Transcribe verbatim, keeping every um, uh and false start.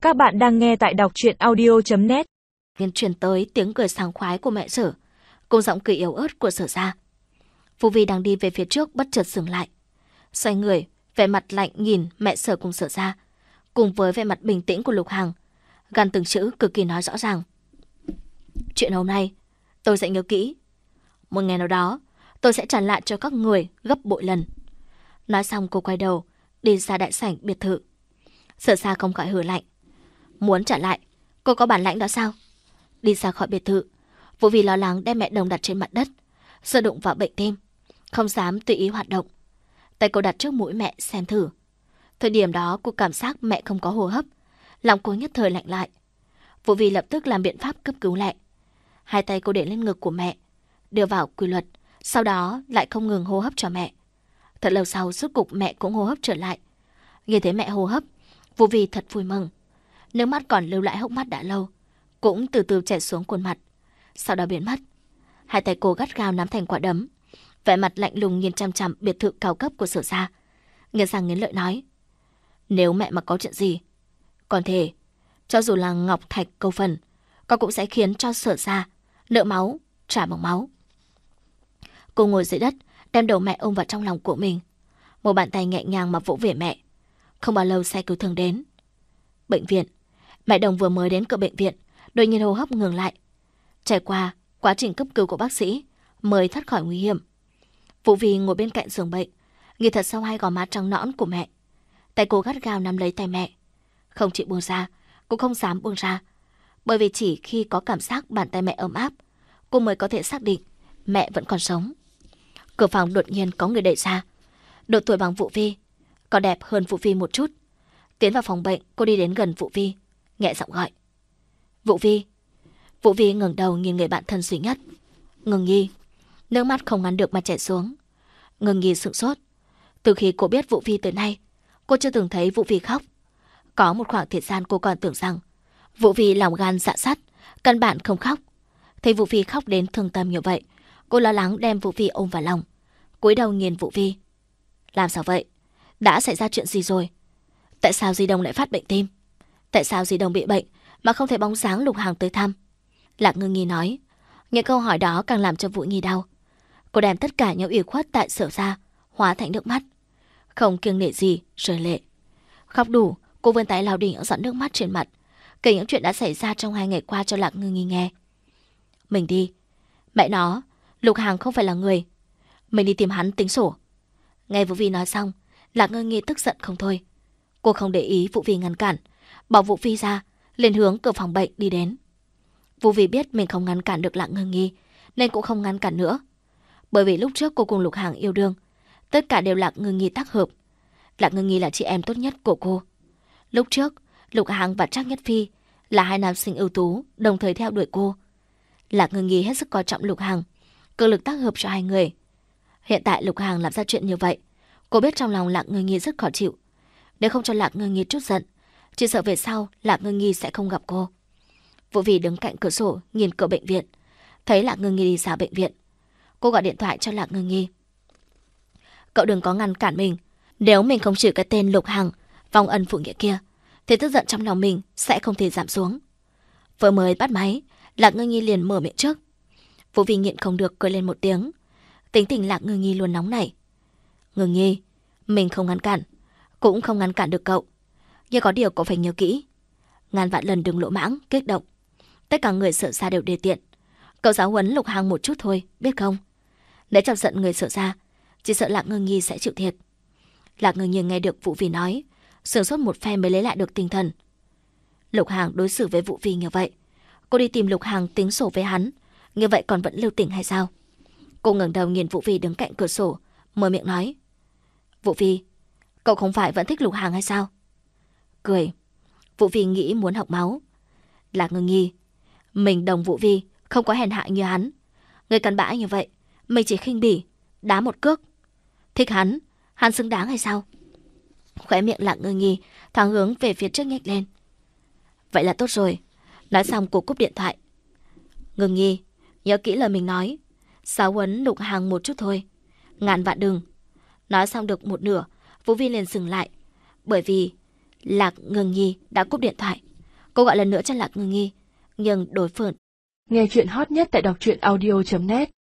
Các bạn đang nghe tại đọc truyện audio chấm net. Liền truyền tới tiếng cười sảng khoái của mẹ Sở, cùng giọng cười yếu ớt của Sở Gia. Vũ Vi đang đi về phía trước bất chợt dừng lại, xoay người, vẻ mặt lạnh nhìn mẹ Sở cùng Sở Gia, cùng với vẻ mặt bình tĩnh của Lục Hằng, gằn từng chữ cực kỳ nói rõ ràng. Chuyện hôm nay tôi sẽ nhớ kỹ. Một ngày nào đó tôi sẽ trả lại cho các người gấp bội lần. Nói xong cô quay đầu đi ra đại sảnh biệt thự. Sở Gia không khỏi hừ lạnh. Muốn trả lại, cô có bản lãnh đó sao? Đi ra khỏi biệt thự, Vũ Vi lo lắng đem mẹ Đồng đặt trên mặt đất, sợ đụng vào bệnh tim, không dám tùy ý hoạt động. Tay cô đặt trước mũi mẹ xem thử. Thời điểm đó cô cảm giác mẹ không có hô hấp, lòng cô nhất thời lạnh lại. Vũ Vi lập tức làm biện pháp cấp cứu lẹ. Hai tay cô để lên ngực của mẹ, đưa vào quy luật, sau đó lại không ngừng hô hấp cho mẹ. Thật lâu sau, rốt cục mẹ cũng hô hấp trở lại. Nhìn thấy mẹ hô hấp, Vũ Vi thật vui mừng. Nước mắt còn lưu lại hốc mắt đã lâu cũng từ từ chảy xuống khuôn mặt, sau đó biến mất. Hai tay cô gắt gao nắm thành quả đấm, vẻ mặt lạnh lùng nhìn chằm chằm biệt thự cao cấp của Sở Gia, nghiến răng nghiến lợi nói: nếu mẹ mà có chuyện gì, còn thể cho dù là ngọc thạch câu phần, con cũng sẽ khiến cho Sở Gia nợ máu trả bằng máu. Cô ngồi dưới đất, đem đầu mẹ ôm vào trong lòng của mình, một bàn tay nhẹ nhàng mà vỗ về mẹ. Không bao lâu xe cứu thương đến. Bệnh viện. Mẹ Đồng vừa mới đến cửa bệnh viện, đột nhiên hô hấp ngừng lại. Trải qua quá trình cấp cứu của bác sĩ mới thoát khỏi nguy hiểm. Vũ Vi ngồi bên cạnh giường bệnh, nhìn thật sâu hai gò má trắng nõn của mẹ. Tay cô gắt gao nắm lấy tay mẹ, không chịu buông ra, cũng không dám buông ra, bởi vì chỉ khi có cảm giác bàn tay mẹ ấm áp, cô mới có thể xác định mẹ vẫn còn sống. Cửa phòng đột nhiên có người đẩy ra. Độ tuổi bằng Vũ Vi, có đẹp hơn Vũ Vi một chút. Tiến vào phòng bệnh, cô đi đến gần Vũ Vi, nhẹ giọng gọi: Vũ Vi. Vũ Vi ngẩng đầu nhìn người bạn thân duy nhất, Ngưng Nhi. Nước mắt không ngăn được mà chảy xuống. Ngưng Nhi sửng sốt. Từ khi cô biết Vũ Vi tới nay, cô chưa từng thấy Vũ Vi khóc. Có một khoảng thời gian cô còn tưởng rằng Vũ Vi lòng gan dạ sắt, căn bản không khóc. Thấy Vũ Vi khóc đến thương tâm như vậy, cô lo lắng đem Vũ Vi ôm vào lòng, cúi đầu nhìn Vũ Vi. Làm sao vậy? Đã xảy ra chuyện gì rồi? Tại sao Di Đồng lại phát bệnh tim? Tại sao Di Đồng bị bệnh mà không thấy bóng dáng Lục Hằng tới thăm? Lạc Ngưng Nhi nói. Những câu hỏi đó càng làm cho Vũ Nhi đau. Cô đem tất cả những ủy khuất tại Sở Gia hóa thành nước mắt, không kiêng nể gì rơi lệ. Khóc đủ, cô vươn tay lau đi những giọt nước mắt trên mặt, kể những chuyện đã xảy ra trong hai ngày qua cho Lạc Ngưng Nhi nghe. Mình đi. Mẹ nó, Lục Hằng không phải là người. Mình đi tìm hắn tính sổ. Nghe Vũ Vi nói xong, Lạc Ngưng Nhi tức giận không thôi. Cô không để ý Vũ Vi ngăn cản, bỏ Vũ Vi ra, liền hướng cửa phòng bệnh đi đến. Vũ Vi biết mình không ngăn cản được Lạc Ngưng Nhi, nên cũng không ngăn cản nữa. Bởi vì lúc trước cô cùng Lục Hằng yêu đương, tất cả đều Lạc Ngưng Nhi tác hợp. Lạc Ngưng Nhi là chị em tốt nhất của cô. Lúc trước, Lục Hằng và Trác Nhất Phi là hai nam sinh ưu tú, đồng thời theo đuổi cô. Lạc Ngưng Nhi hết sức coi trọng Lục Hằng, cực lực tác hợp cho hai người. Hiện tại Lục Hằng làm ra chuyện như vậy, cô biết trong lòng Lạc Ngưng Nhi rất khó chịu. Nếu không cho Lạc Ngưng Nhi trút giận, chỉ sợ về sau Lạc Ngưng Nhi sẽ không gặp cô. Vũ Vi đứng cạnh cửa sổ nhìn cửa bệnh viện, thấy Lạc Ngưng Nhi đi ra bệnh viện. Cô gọi điện thoại cho Lạc Ngưng Nhi. Cậu đừng có ngăn cản mình. Nếu mình không chửi cái tên Lục Hằng vong ân phụ nghĩa kia, thì tức giận trong lòng mình sẽ không thể giảm xuống. Vừa mới bắt máy, Lạc Ngưng Nhi liền mở miệng trước. Vũ Vi nhịn không được cười lên một tiếng. Tính tình Lạc Ngưng Nhi luôn nóng nảy. Ngưng Nhi, mình không ngăn cản, cũng không ngăn cản được cậu. Nhưng có điều cậu phải nhớ kỹ, ngàn vạn lần đừng lỗ mãng, kích động. Tất cả người Sở Gia đều đề tiện. Cậu giáo huấn Lục Hằng một chút thôi, biết không? Nếu chọc giận người Sở Gia, chỉ sợ Lạc Ngưng Nhi sẽ chịu thiệt. Lạc Ngưng Nhi nghe được Vũ Vi nói, sửng sốt một phen mới lấy lại được tinh thần. Lục Hằng đối xử với Vũ Vi như vậy, cô đi tìm Lục Hằng tính sổ với hắn, như vậy còn vẫn lưu tình hay sao? Cô ngẩng đầu nhìn Vũ Vi đứng cạnh cửa sổ, mở miệng nói: Vũ Vi, cậu không phải vẫn thích Lục Hằng hay sao? Cười. Vũ Vi nghĩ muốn học máu. Lạc Ngưng Nhi, mình Đồng Vũ Vi không có hèn hạ như hắn. Người cặn bã như vậy, mình chỉ khinh bỉ, đá một cước. Thích hắn, hắn xứng đáng hay sao? Khóe miệng Lạc Ngưng Nhi thoáng hướng về phía trước nhếch lên. Vậy là tốt rồi. Nói xong cô cúp điện thoại. Ngưng Nhi, nhớ kỹ lời mình nói, giáo huấn Lục Hằng một chút thôi, ngàn vạn đừng. Nói xong được một nửa, Vũ Vi liền dừng lại, bởi vì Lạc Ngưng Nhi đã cúp điện thoại. Cô gọi lần nữa cho Lạc Ngưng Nhi, nhưng đối phương. Nghe chuyện hot nhất tại đọc truyện audio chấm net.